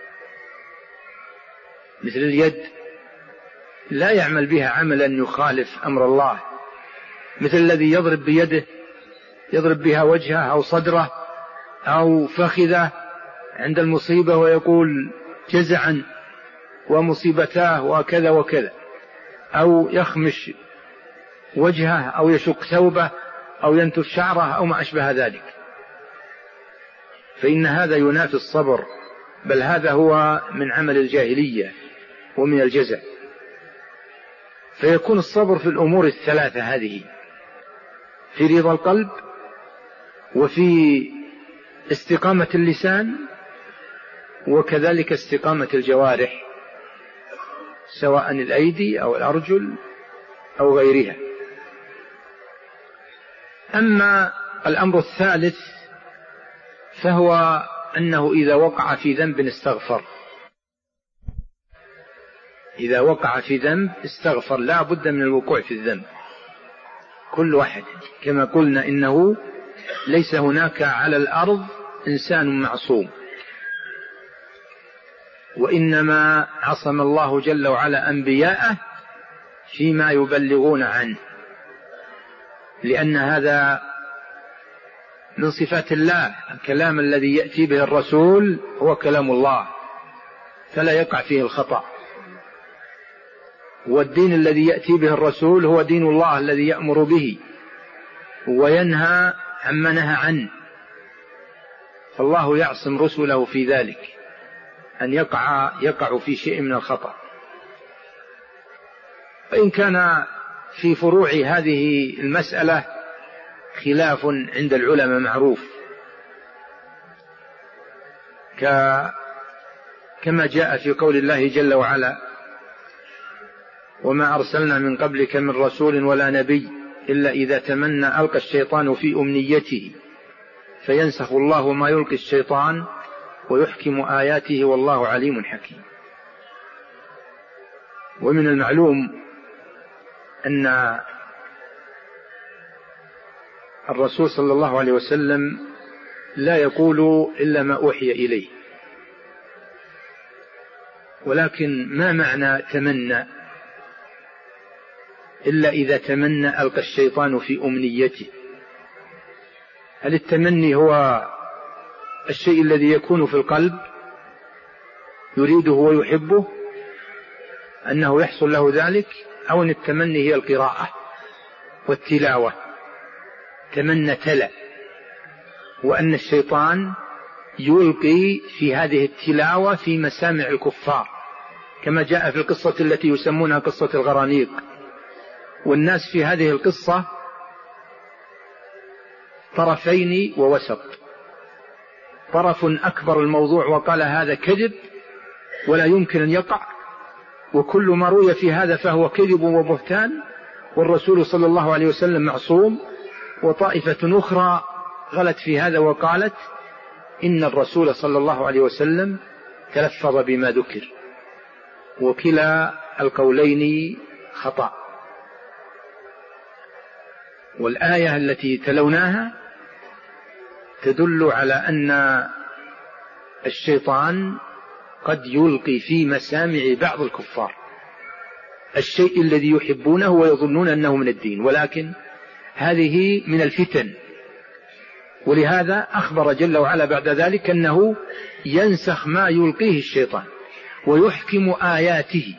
مثل اليد لا يعمل بها عملا يخالف أمر الله، مثل الذي يضرب بيده يضرب بها وجهه أو صدره أو فخذه عند المصيبة ويقول جزعا ومصيبتاه وكذا وكذا، أو يخمش وجهه أو يشق ثوبه أو ينتف شعره أو ما أشبه ذلك، فإن هذا ينافي الصبر، بل هذا هو من عمل الجاهلية ومن الجزع. فيكون الصبر في الأمور الثلاثة هذه، في رضا القلب وفي استقامة اللسان وكذلك استقامة الجوارح، سواء الأيدي أو الأرجل أو غيرها. أما الأمر الثالث فهو أنه إذا وقع في ذنب استغفر، إذا وقع في ذنب استغفر، لا بد من الوقوع في الذنب كل واحد، كما قلنا إنه ليس هناك على الأرض إنسان معصوم، وإنما عصم الله جل وعلا أنبياءه فيما يبلغون عنه، لأن هذا من صفات الله. الكلام الذي يأتي به الرسول هو كلام الله فلا يقع فيه الخطأ، والدين الذي يأتي به الرسول هو دين الله الذي يأمر به وينهى عما نهى عنه، فالله يعصم رسله في ذلك أن يقع يقع في شيء من الخطأ. وإن كان في فروع هذه المسألة خلاف عند العلماء معروف، كما جاء في قول الله جل وعلا: وما أرسلنا من قبلك من رسول ولا نبي إلا إذا تمنى ألقى الشيطان في أمنيته فينسخ الله ما يلقي الشيطان ويحكم آياته والله عليم حكيم. ومن المعلوم أن الرسول صلى الله عليه وسلم لا يقول إلا ما أوحي إليه، ولكن ما معنى تمنى؟ إلا إذا تمنى ألقى الشيطان في أمنيته. هل التمني هو الشيء الذي يكون في القلب يريده ويحبه أنه يحصل له ذلك، أو أن التمني هي القراءة والتلاوة؟ تمنى تلا، وأن الشيطان يلقي في هذه التلاوة في مسامع الكفار، كما جاء في القصة التي يسمونها قصة الغرانيق. والناس في هذه القصة طرفين ووسط، طرف أكبر الموضوع وقال هذا كذب ولا يمكن أن يقع، وكل ما روي في هذا فهو كذب وبهتان، والرسول صلى الله عليه وسلم معصوم. وطائفة أخرى غلت في هذا وقالت إن الرسول صلى الله عليه وسلم تلفظ بما ذكر، وكلا القولين خطأ. والآية التي تلوناها تدل على أن الشيطان قد يلقي في مسامع بعض الكفار الشيء الذي يحبونه ويظنون أنه من الدين، ولكن هذه من الفتن. ولهذا أخبر جل وعلا بعد ذلك أنه ينسخ ما يلقيه الشيطان ويحكم آياته،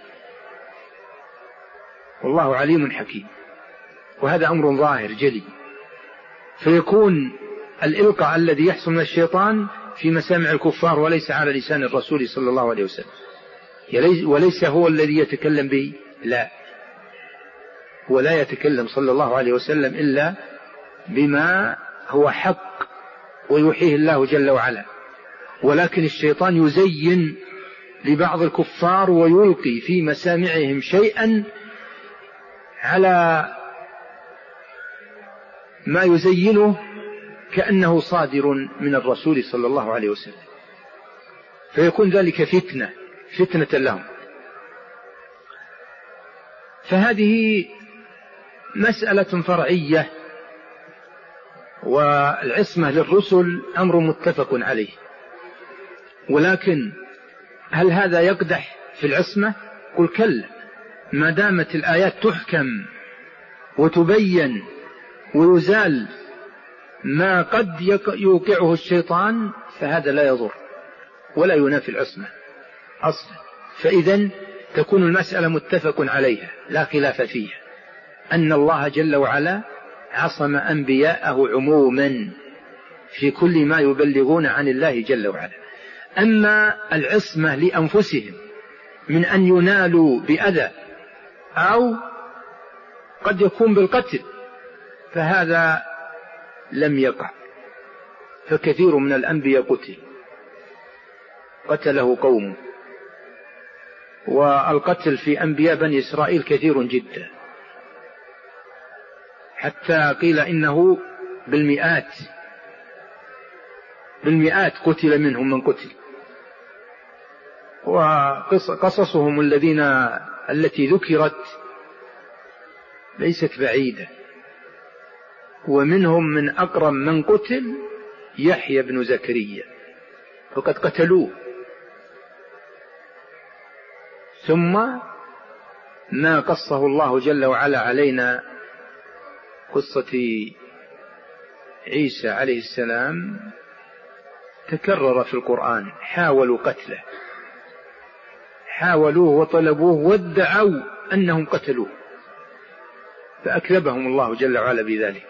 والله عليم حكيم. وهذا أمر ظاهر جلي، فيكون الإلقاء الذي يحصل من الشيطان في مسامع الكفار وليس على لسان الرسول صلى الله عليه وسلم، وليس هو الذي يتكلم به، لا، ولا يتكلم صلى الله عليه وسلم إلا بما هو حق ويوحيه الله جل وعلا، ولكن الشيطان يزين لبعض الكفار ويلقي في مسامعهم شيئا على ما يزينه كأنه صادر من الرسول صلى الله عليه وسلم، فيكون ذلك فتنة فتنة لهم. فهذه مسألة فرعية، والعصمة للرسل أمر متفق عليه، ولكن هل هذا يقدح في العصمة؟ قل كلا، ما دامت الآيات تحكم وتبين ويزال ما قد يوقعه الشيطان فهذا لا يضر ولا ينافي العصمة أصلا. فإذن تكون المسألة متفق عليها لا خلاف فيها، أن الله جل وعلا عصم أنبياءه عموما في كل ما يبلغون عن الله جل وعلا. أما العصمة لأنفسهم من أن ينالوا بأذى أو قد يكون بالقتل فهذا لم يقع، فكثير من الأنبياء قتل قتله قومه، والقتل في أنبياء بني إسرائيل كثير جدا، حتى قيل إنه بالمئات بالمئات قتل منهم من قتل. وقصصهم الذين التي ذكرت ليست بعيدة، ومنهم من أقرم من قتل يحيى بن زكريا فقد قتلوه. ثم ما قصه الله جل وعلا علينا قصة عيسى عليه السلام تكرر في القرآن، حاولوا قتله، حاولوه وطلبوه وادعوا أنهم قتلوه فأكذبهم الله جل وعلا بذلك.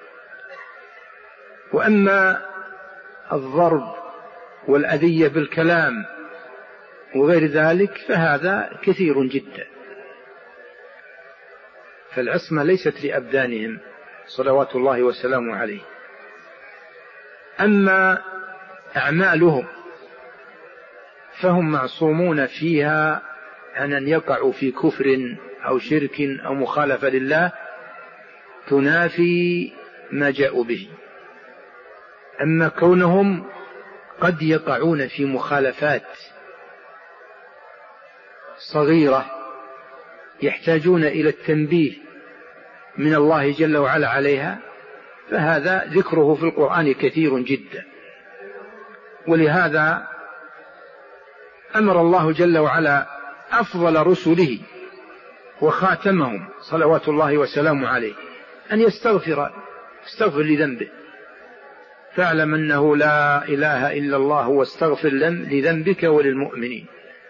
وأما الضرب والأذية بالكلام وغير ذلك فهذا كثير جدا، فالعصمة ليست لأبدانهم صلوات الله وسلامه عليه. أما أعمالهم فهم معصومون فيها عن أن يقعوا في كفر أو شرك أو مخالفة لله تنافي ما جاءوا به. أما كونهم قد يقعون في مخالفات صغيرة يحتاجون إلى التنبيه من الله جل وعلا عليها فهذا ذكره في القرآن كثير جدا. ولهذا أمر الله جل وعلا أفضل رسله وخاتمهم صلوات الله وسلامه عليه أن يستغفر استغفر لذنبه، فاعلم أنه لا إله إلا الله واستغفر لذنبك وللمؤمنين.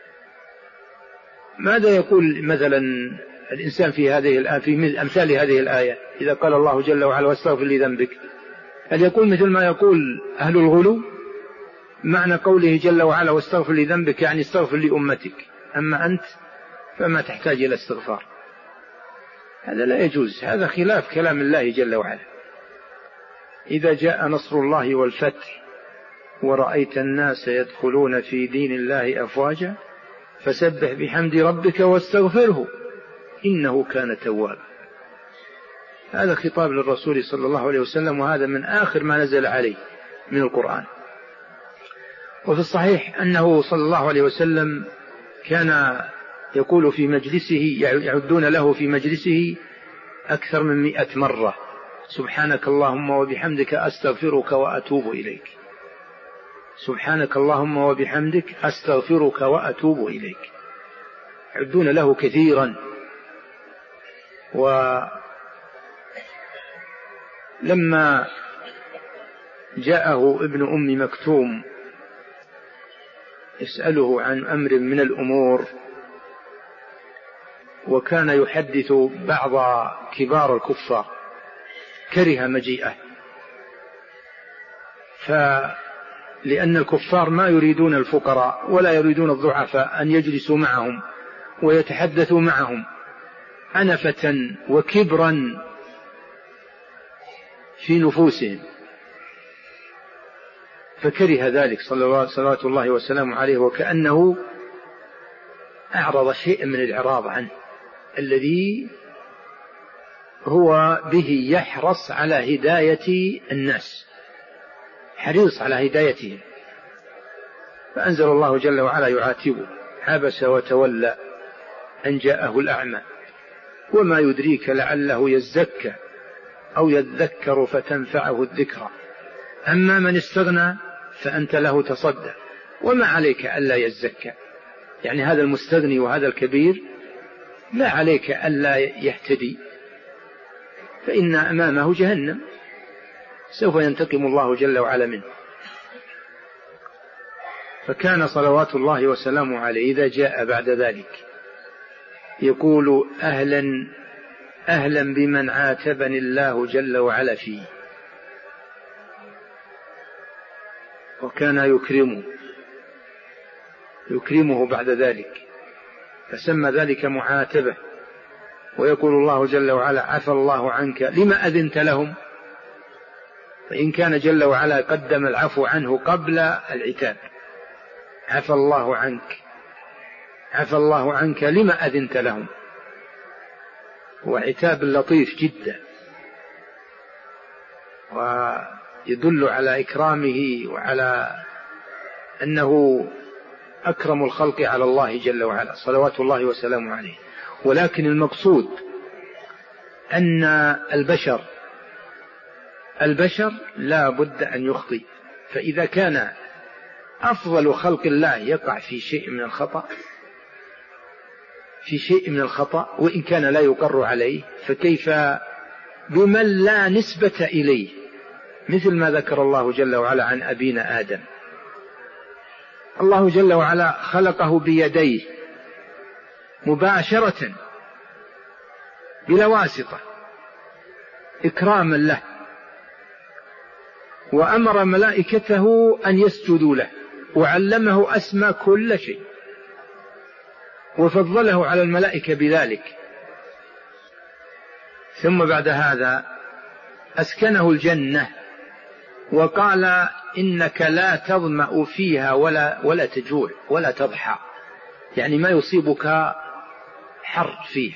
ماذا يقول مثلا الإنسان في هذه الآية في أمثال هذه الآية إذا قال الله جل وعلا واستغفر لذنبك؟ هل يقول مثل ما يقول أهل الغلو؟ معنى قوله جل وعلا واستغفر لذنبك يعني استغفر لأمتك، أما أنت فما تحتاج إلى استغفار. هذا لا يجوز، هذا خلاف كلام الله جل وعلا. إذا جاء نصر الله والفتح ورأيت الناس يدخلون في دين الله أفواجا فسبح بحمد ربك واستغفره إنه كان توابا. هذا خطاب للرسول صلى الله عليه وسلم، وهذا من آخر ما نزل عليه من القرآن. وفي الصحيح أنه صلى الله عليه وسلم كان يقول في مجلسه، يعدون له في مجلسه أكثر من مئة مرة سبحانك اللهم وبحمدك أستغفرك وأتوب إليك. سبحانك اللهم وبحمدك أستغفرك وأتوب إليك، يعدون له كثيرا. ولما جاءه ابن أم مكتوم يسأله عن أمر من الأمور، وكان يحدث بعض كبار الكفار، كره مجيئه، فلأن الكفار ما يريدون الفقراء ولا يريدون الضعفاء أن يجلسوا معهم ويتحدثوا معهم أنفة وكبرا في نفوسهم، فكره ذلك صلوات الله وسلامه عليه، وكأنه أعرض شيء من الإعراض عنه الذي هو به يحرص على هداية الناس، حريص على هدايتهم. فأنزل الله جل وعلا يعاتبه: عبس وتولى أن جاءه الأعمى وما يدريك لعله يزكى أو يذكر فتنفعه الذكرى، أما من استغنى فأنت له تصدى وما عليك ألا يزكى. يعني هذا المستغني وهذا الكبير لا عليك ألا يهتدي، فإن أمامه جهنم سوف ينتقم الله جل وعلا منه. فكان صلوات الله وسلامه عليه إذا جاء بعد ذلك يقول: أهلا أهلا بمن عاتبني الله جل وعلا فيه. وكان يكرمه يكرمه بعد ذلك، فسمى ذلك معاتبة. ويقول الله جل وعلا: عفى الله عنك لما أذنت لهم. فإن كان جل وعلا قدم العفو عنه قبل العتاب، عفى الله عنك عفى الله عنك لما أذنت لهم، هو عتاب لطيف جدا ويدل على إكرامه وعلى أنه أكرم الخلق على الله جل وعلا صلوات الله وسلامه عليه. ولكن المقصود أن البشر البشر لا بد أن يخطئ، فإذا كان أفضل خلق الله يقع في شيء من الخطأ في شيء من الخطأ وإن كان لا يقر عليه، فكيف بمن لا نسبة إليه، مثل ما ذكر الله جل وعلا عن أبينا آدم. الله جل وعلا خلقه بيديه مباشرة بلا واسطة إكراما له، وأمر ملائكته أن يسجدوا له، وعلمه أسمى كل شيء، وفضله على الملائكة بذلك. ثم بعد هذا أسكنه الجنة وقال: إنك لا تظمأ فيها ولا, ولا تجوع ولا تضحى، يعني ما يصيبك حر فيه،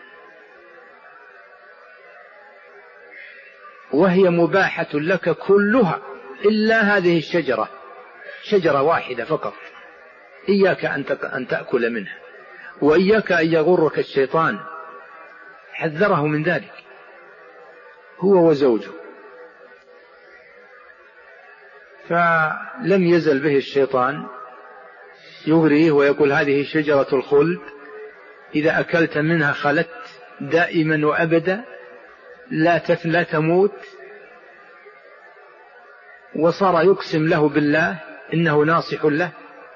وهي مباحة لك كلها إلا هذه الشجرة، شجرة واحدة فقط، إياك أن تأكل منها، وإياك أن يغرك الشيطان، حذره من ذلك هو وزوجه. فلم يزل به الشيطان يغريه ويقول: هذه شجرة الخلد، إذا أكلت منها خلدت دائما وأبدا، لا لا تموت. وصار يقسم له بالله إنه ناصح له،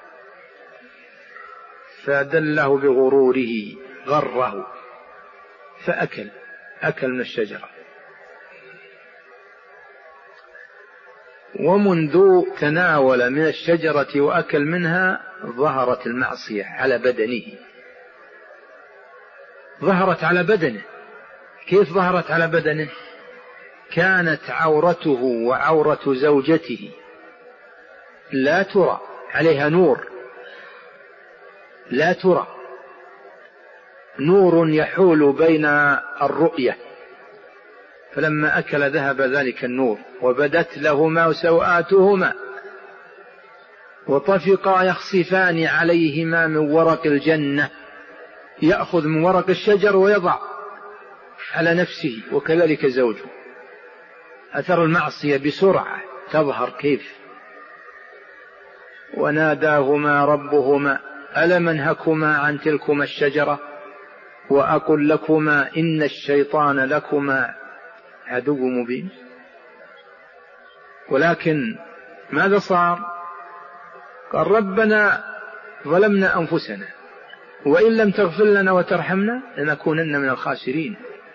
فدله بغروره غره فأكل أكل من الشجرة. ومنذ تناول من الشجرة وأكل منها ظهرت المعصية على بدنه، ظهرت على بدنه. كيف ظهرت على بدنه؟ كانت عورته وعورة زوجته لا ترى، عليها نور لا ترى، نور يحول بين الرؤية. فلما أكل ذهب ذلك النور وبدت لهما سوآتهما وطفقا يخصفان عليهما من ورق الجنة، يأخذ من ورق الشجر ويضع على نفسه، وكذلك زوجه. أثر المعصية بسرعة تظهر كيف، وناداهما ربهما ألم أنهكما عن تلكما الشجرة وأقل لكما إن الشيطان لكما عدو مبين. ولكن ماذا صار؟ قال ربنا ظلمنا أنفسنا وإن لم تغفر لنا وترحمنا لنكونن من الخاسرين.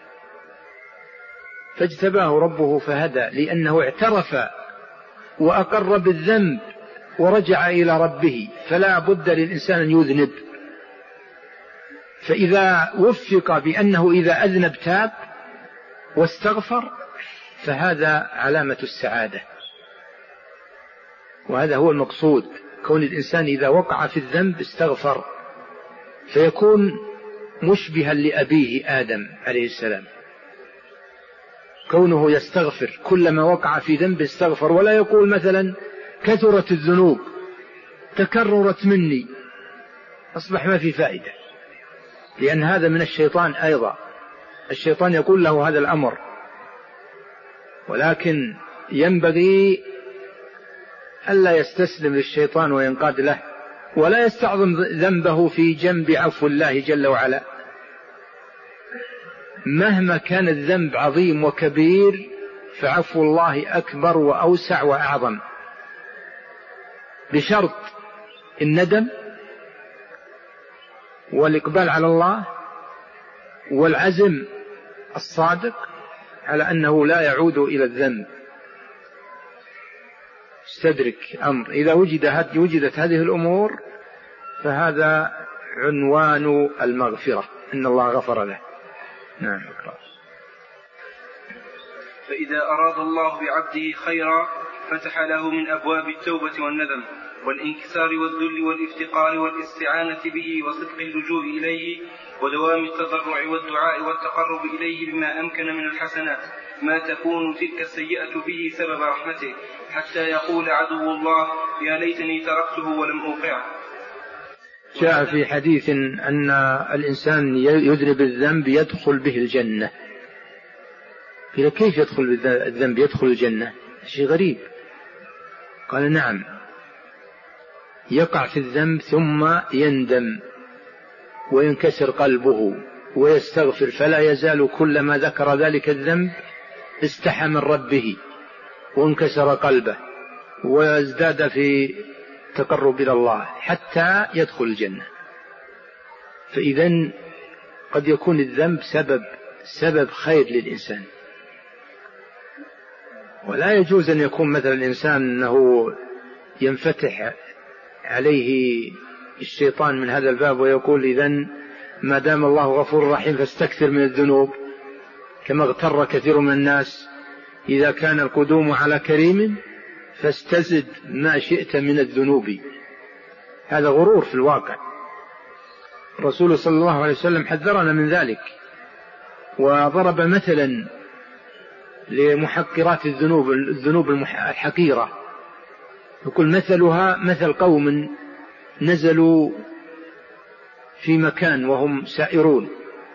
فاجتباه ربه فهدى لأنه اعترف وأقر بالذنب ورجع إلى ربه، فلا بد للإنسان أن يذنب. فإذا وفق بأنه إذا أذنب تاب واستغفر فهذا علامة السعادة، وهذا هو المقصود، كون الإنسان إذا وقع في الذنب استغفر فيكون مشبها لأبيه آدم عليه السلام، كونه يستغفر كلما وقع في ذنب استغفر، ولا يقول مثلا كثرت الذنوب تكررت مني أصبح ما في فائدة، لأن هذا من الشيطان أيضا، الشيطان يقول له هذا الأمر. ولكن ينبغي ألا يستسلم للشيطان وينقاد له، ولا يستعظم ذنبه في جنب عفو الله جل وعلا. مهما كان الذنب عظيم وكبير فعفو الله أكبر وأوسع وأعظم، بشرط الندم والإقبال على الله والعزم الصادق على أنه لا يعود إلى الذنب. استدرك أمر، إذا وجد وجدت هذه الأمور فهذا عنوان المغفرة، إن الله غفر له. نعم. فإذا أراد الله بعبده خيرا فتح له من أبواب التوبة والندم والانكسار والذل والافتقار والاستعانة به وصدق اللجوء إليه ودوام التضرع والدعاء والتقرب إليه بما أمكن من الحسنات ما تكون تلك السيئة به سبب رحمته، حتى يقول عدو الله يا ليتني تركته ولم أوقعه. جاء في حديث أن الإنسان يذنب الذنب يدخل به الجنة. قيل كيف يدخل الذنب يدخل الجنة؟ شيء غريب. قال نعم، يقع في الذنب ثم يندم وينكسر قلبه ويستغفر، فلا يزال كلما ذكر ذلك الذنب استحى من ربه وانكسر قلبه وازداد في تقرب إلى الله حتى يدخل الجنة. فإذن قد يكون الذنب سبب سبب خير للإنسان، ولا يجوز أن يكون مثل الإنسان أنه ينفتح عليه الشيطان من هذا الباب ويقول إذن ما دام الله غفور رحيم فاستكثر من الذنوب، كما اغتر كثير من الناس إذا كان القدوم على كريم فاستزد ما شئت من الذنوب. هذا غرور في الواقع. الرسول صلى الله عليه وسلم حذرنا من ذلك وضرب مثلا لمحقرات الذنوب الذنوب الحقيرة، يقول مثلها مثل قوم نزلوا في مكان وهم سائرون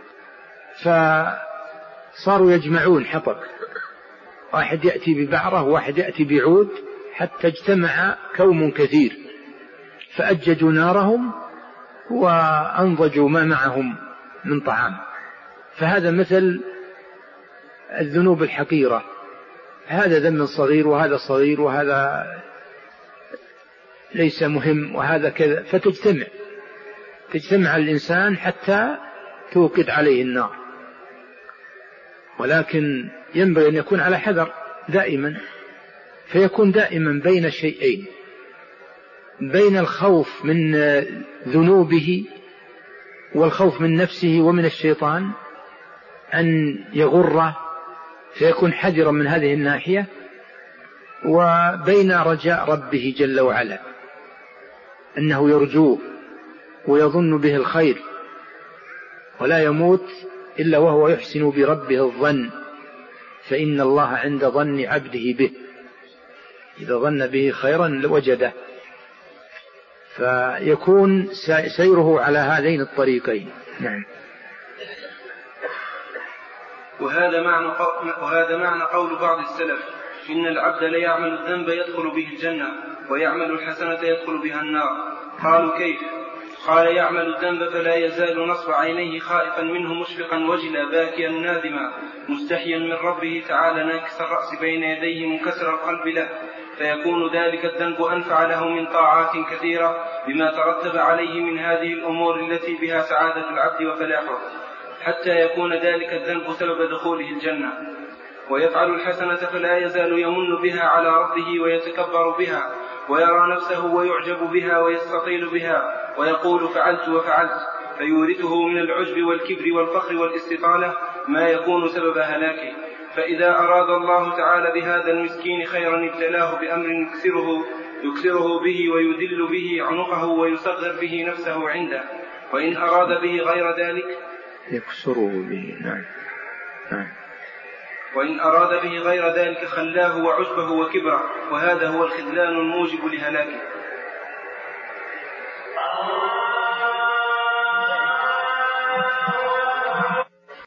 فصاروا يجمعون حطب، واحد يأتي ببعرة وواحد يأتي بعود حتى اجتمع كوم كثير، فأججوا نارهم وأنضجوا ما معهم من طعام. فهذا مثل الذنوب الحقيرة، هذا ذنب صغير وهذا صغير وهذا ليس مهم وهذا كذا، فتجتمع تجتمع الإنسان حتى توقد عليه النار. ولكن ينبغي أن يكون على حذر دائما، فيكون دائما بين شيئين، بين الخوف من ذنوبه والخوف من نفسه ومن الشيطان أن يغره، فيكون حذرا من هذه الناحية، وبين رجاء ربه جل وعلا أنه يرجوه ويظن به الخير ولا يموت إلا وهو يحسن بربه الظن، فإن الله عند ظن عبده به، إذا ظن به خيرا وجده. فيكون سيره على هذين الطريقين. نعم. وهذا معنى وهذا معنى قول بعض السلف إن العبد لا يعمل الذنب يدخل به الجنة، ويعمل الحسنة يدخل بها النار. قالوا كيف؟ قال يعمل الذنب فلا يزال نصب عينيه خائفا منه مشفقا وجلا باكيا نادما مستحيا من ربه تعالى ناكس الرأس بين يديه منكسر القلب له، فيكون ذلك الذنب أنفع له من طاعات كثيرة بما ترتب عليه من هذه الأمور التي بها سعادة العبد وفلاحه، حتى يكون ذلك الذنب سبب دخوله الجنة. ويفعل الحسنة فلا يزال يمن بها على ربه ويتكبر بها ويرى نفسه ويعجب بها ويستطيل بها ويقول فعلت وفعلت، فيورثه من العجب والكبر والفخر والاستطالة ما يكون سبب هلاكه. فإذا أراد الله تعالى بهذا المسكين خيرا ابتلاه بأمر يكسره, يكسره به ويذل به عنقه ويصغر به نفسه عنده، وإن أراد به غير ذلك يكسره به نعم. نعم. وإن أراد به غير ذلك خلاه وعجبه وكبره، وهذا هو الخذلان الموجب لهلاكه.